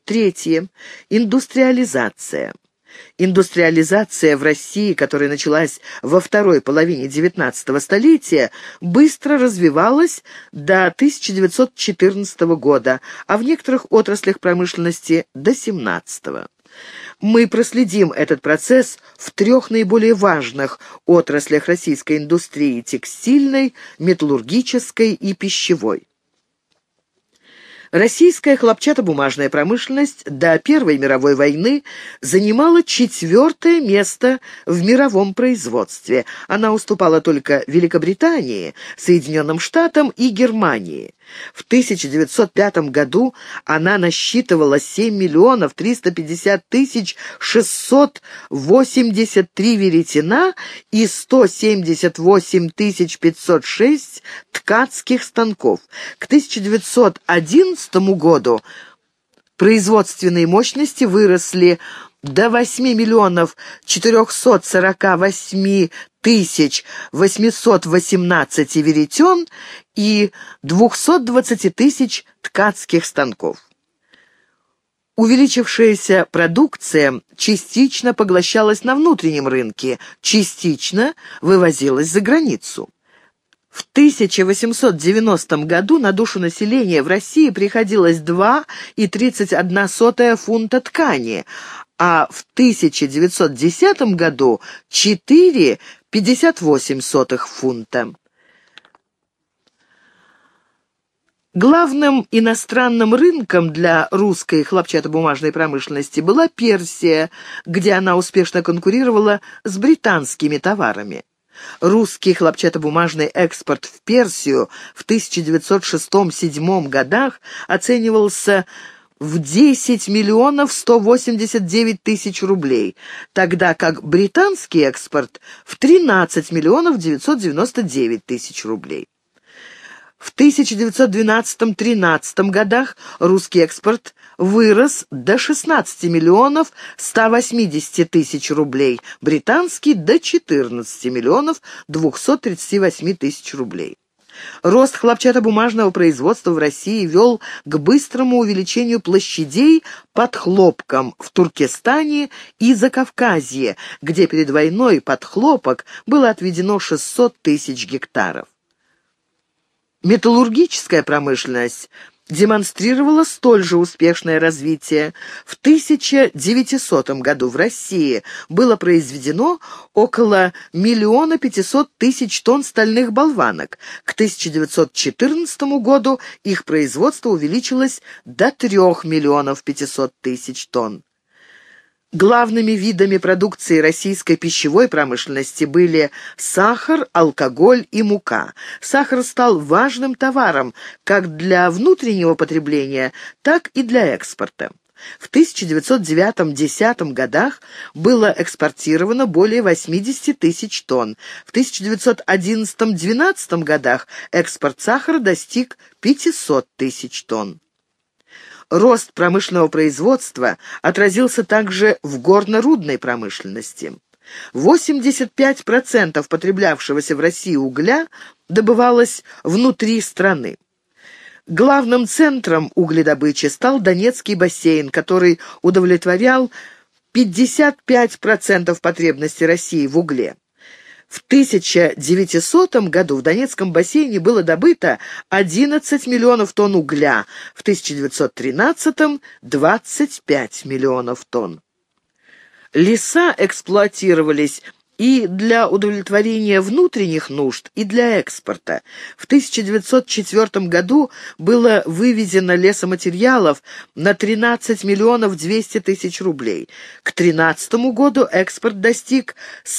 Третье. Индустриализация. Индустриализация в России, которая началась во второй половине XIX столетия, быстро развивалась до 1914 года, а в некоторых отраслях промышленности до 1917. Мы проследим этот процесс в трех наиболее важных отраслях российской индустрии: текстильной, металлургической и пищевой. Российская хлопчатобумажная промышленность до Первой мировой войны занимала 4-е место в мировом производстве. Она уступала только Великобритании, Соединенным Штатам и Германии. В 1905 году она насчитывала 7 миллионов 350 тысяч 683 веретена и 178 тысяч 506 ткацких станков. К 1911 году производственные мощности выросли до 8 миллионов 448 тысяч 818 веретен и 220 тысяч ткацких станков. Увеличившаяся продукция частично поглощалась на внутреннем рынке, частично вывозилась за границу. В 1890 году на душу населения в России приходилось 2,31 фунта ткани, а в 1910 году 4,58 фунта. Главным иностранным рынком для русской хлопчатобумажной промышленности была Персия, где она успешно конкурировала с британскими товарами. Русский хлопчатобумажный экспорт в Персию в 1906-1907 годах оценивался в 10 миллионов 189 тысяч рублей, тогда как британский экспорт в 13 миллионов 999 тысяч рублей. В 1912-13 годах русский экспорт вырос до 16 миллионов 180 тысяч рублей, британский – до 14 миллионов 238 тысяч рублей. Рост хлопчатобумажного производства в России вел к быстрому увеличению площадей под хлопком в Туркестане и Закавказье, где перед войной под хлопок было отведено 600 тысяч гектаров. Металлургическая промышленность демонстрировала столь же успешное развитие. В 1900 году в России было произведено около 1 500 000 тонн стальных болванок. К 1914 году их производство увеличилось до 3 500 000 тонн. Главными видами продукции российской пищевой промышленности были сахар, алкоголь и мука. Сахар стал важным товаром как для внутреннего потребления, так и для экспорта. В 1909-10 годах было экспортировано более 80 тысяч тонн. В 1911-12 годах экспорт сахара достиг 500 тысяч тонн. Рост промышленного производства отразился также в горно-рудной промышленности. 85% потреблявшегося в России угля добывалось внутри страны. Главным центром угледобычи стал Донецкий бассейн, который удовлетворял 55% потребностей России в угле. В 1900 году в Донецком бассейне было добыто 11 миллионов тонн угля, в 1913 – 25 миллионов тонн. Леса эксплуатировались и для удовлетворения внутренних нужд, и для экспорта. В 1904 году было вывезено лесоматериалов на 13 миллионов 200 тысяч рублей. К 2013 году экспорт достиг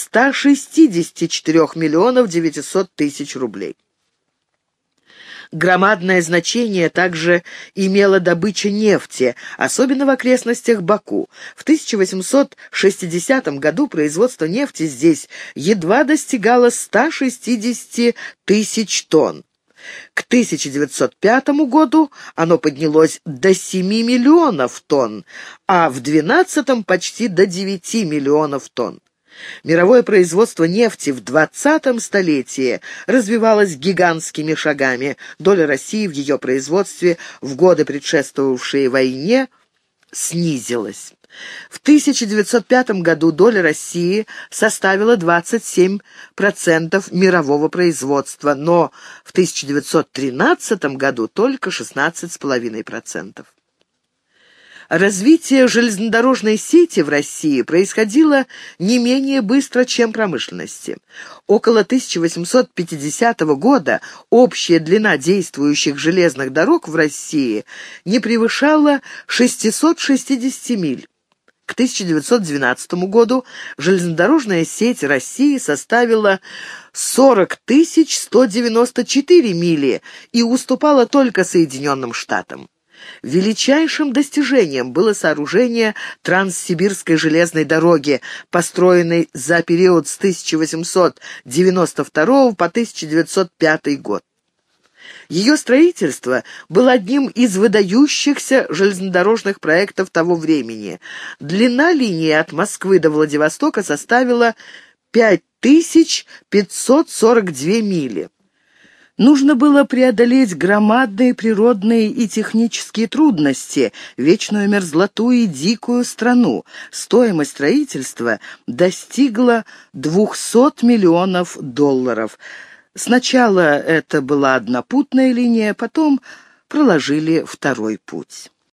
164 миллионов 900 тысяч рублей. Громадное значение также имела добыча нефти, особенно в окрестностях Баку. В 1860 году производство нефти здесь едва достигало 160 тысяч тонн. К 1905 году оно поднялось до 7 миллионов тонн, а в 2012 почти до 9 миллионов тонн. Мировое производство нефти в 20 столетии развивалось гигантскими шагами. Доля России в ее производстве в годы, предшествовавшие войне, снизилась. В 1905 году доля России составила 27% мирового производства, но в 1913 году только 16,5%. Развитие железнодорожной сети в России происходило не менее быстро, чем промышленности. Около 1850 года общая длина действующих железных дорог в России не превышала 660 миль. К 1912 году железнодорожная сеть России составила 40 194 мили и уступала только Соединенным Штатам. Величайшим достижением было сооружение Транссибирской железной дороги, построенной за период с 1892 по 1905 год. Ее строительство было одним из выдающихся железнодорожных проектов того времени. Длина линии от Москвы до Владивостока составила 5542 мили. Нужно было преодолеть громадные природные и технические трудности, вечную мерзлоту и дикую страну. Стоимость строительства достигла $200 миллионов. Сначала это была однопутная линия, потом проложили второй путь.